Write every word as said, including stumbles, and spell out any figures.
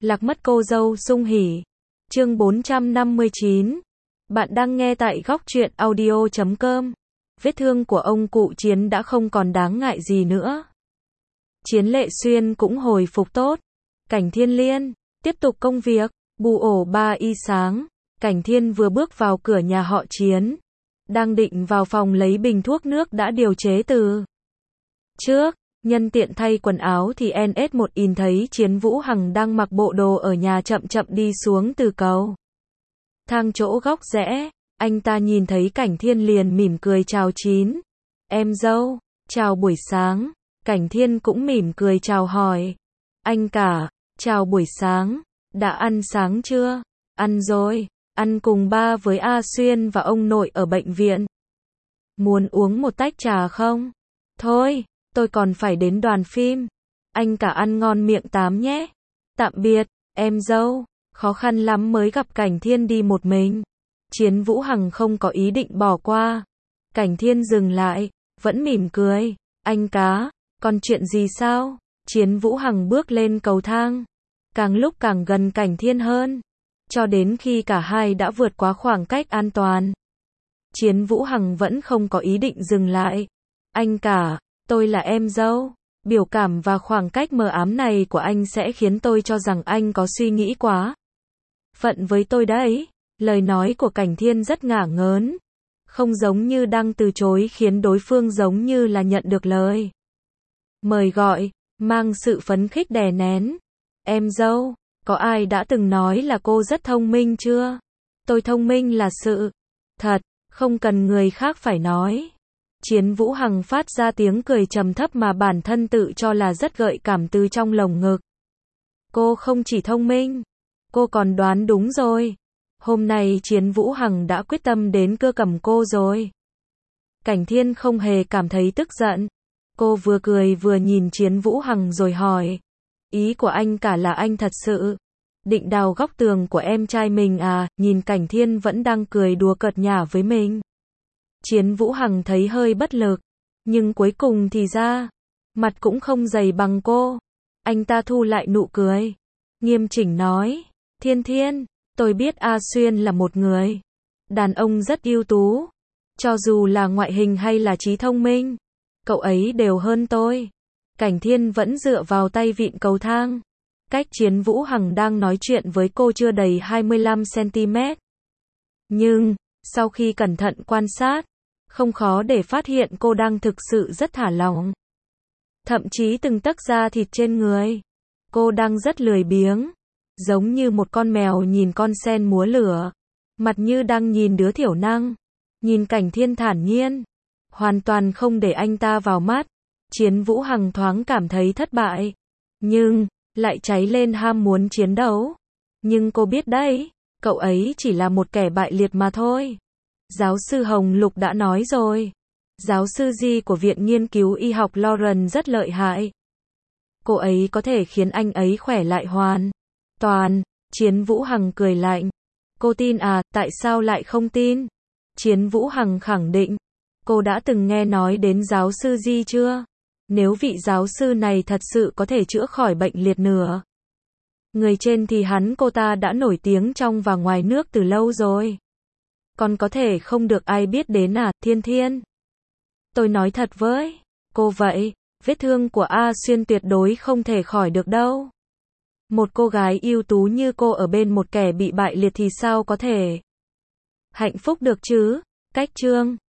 Lạc mất cô dâu sung hỉ. Chương bốn trăm năm mươi chín. Bạn đang nghe tại góc truyện audio chấm com. Vết thương của ông cụ Chiến đã không còn đáng ngại gì nữa. Chiến Lệ Xuyên cũng hồi phục tốt. Cảnh Thiên Liên tiếp tục công việc. Bù ổ ba y sáng, Cảnh Thiên vừa bước vào cửa nhà họ Chiến, đang định vào phòng lấy bình thuốc nước đã điều chế từ trước, nhân tiện thay quần áo thì en ét một in thấy Chiến Vũ Hằng đang mặc bộ đồ ở nhà chậm chậm đi xuống từ cầu thang chỗ góc rẽ. Anh ta nhìn thấy Cảnh Thiên liền mỉm cười chào Chín em dâu, chào buổi sáng. Cảnh Thiên cũng mỉm cười chào hỏi anh cả, chào buổi sáng. Đã ăn sáng chưa? Ăn rồi, ăn cùng ba với A Xuyên và ông nội ở bệnh viện. Muốn uống một tách trà không? Thôi, tôi còn phải đến đoàn phim. Anh cả ăn ngon miệng tám nhé. Tạm biệt, em dâu. Khó khăn lắm mới gặp Cảnh Thiên đi một mình. Chiến Vũ Hằng không có ý định bỏ qua. Cảnh Thiên dừng lại, vẫn mỉm cười. Anh cá, còn chuyện gì sao? Chiến Vũ Hằng bước lên cầu thang, càng lúc càng gần Cảnh Thiên hơn, cho đến khi cả hai đã vượt qua khoảng cách an toàn. Chiến Vũ Hằng vẫn không có ý định dừng lại. Anh cả, tôi là em dâu. Biểu cảm và khoảng cách mờ ám này của anh sẽ khiến tôi cho rằng anh có suy nghĩ quá phận với tôi đấy. Lời nói của Cảnh Thiên rất ngả ngớn, không giống như đang từ chối, khiến đối phương giống như là nhận được lời mời gọi, mang sự phấn khích đè nén. Em dâu, có ai đã từng nói là cô rất thông minh chưa? Tôi thông minh là sự thật, không cần người khác phải nói. Chiến Vũ Hằng phát ra tiếng cười trầm thấp mà bản thân tự cho là rất gợi cảm từ trong lồng ngực. Cô không chỉ thông minh, cô còn đoán đúng rồi. Hôm nay Chiến Vũ Hằng đã quyết tâm đến cưa cầm cô rồi. Cảnh Thiên không hề cảm thấy tức giận. Cô vừa cười vừa nhìn Chiến Vũ Hằng rồi hỏi. Ý của anh cả là anh thật sự định đào góc tường của em trai mình à? Nhìn Cảnh Thiên vẫn đang cười đùa cợt nhả với mình, Chiến Vũ Hằng thấy hơi bất lực. Nhưng cuối cùng thì ra, mặt cũng không dày bằng cô. Anh ta thu lại nụ cười, nghiêm chỉnh nói. Thiên Thiên, tôi biết A Xuyên là một người đàn ông rất ưu tú. Cho dù là ngoại hình hay là trí thông minh, cậu ấy đều hơn tôi. Cảnh Thiên vẫn dựa vào tay vịn cầu thang, cách Chiến Vũ Hằng đang nói chuyện với cô chưa đầy hai mươi lăm xăng-ti-mét. Nhưng, sau khi cẩn thận quan sát, không khó để phát hiện cô đang thực sự rất thả lỏng. Thậm chí từng tấc da thịt trên người cô đang rất lười biếng, giống như một con mèo nhìn con sen múa lửa, mặt như đang nhìn đứa thiểu năng. Nhìn Cảnh Thiên thản nhiên, hoàn toàn không để anh ta vào mắt, Chiến Vũ Hằng thoáng cảm thấy thất bại, nhưng lại cháy lên ham muốn chiến đấu. Nhưng cô biết đấy, cậu ấy chỉ là một kẻ bại liệt mà thôi. Giáo sư Hồng Lục đã nói rồi, giáo sư Di của Viện Nghiên cứu Y học Lauren rất lợi hại. Cô ấy có thể khiến anh ấy khỏe lại hoàn toàn. Chiến Vũ Hằng cười lạnh. Cô tin à? Tại sao lại không tin? Chiến Vũ Hằng khẳng định. Cô đã từng nghe nói đến giáo sư Di chưa? Nếu vị giáo sư này thật sự có thể chữa khỏi bệnh liệt nửa người trên thì hắn cô ta đã nổi tiếng trong và ngoài nước từ lâu rồi. Còn có thể không được ai biết đến à? Thiên Thiên, tôi nói thật với cô vậy, vết thương của A Xuyên tuyệt đối không thể khỏi được đâu. Một cô gái ưu tú như cô ở bên một kẻ bị bại liệt thì sao có thể hạnh phúc được chứ? Cách chương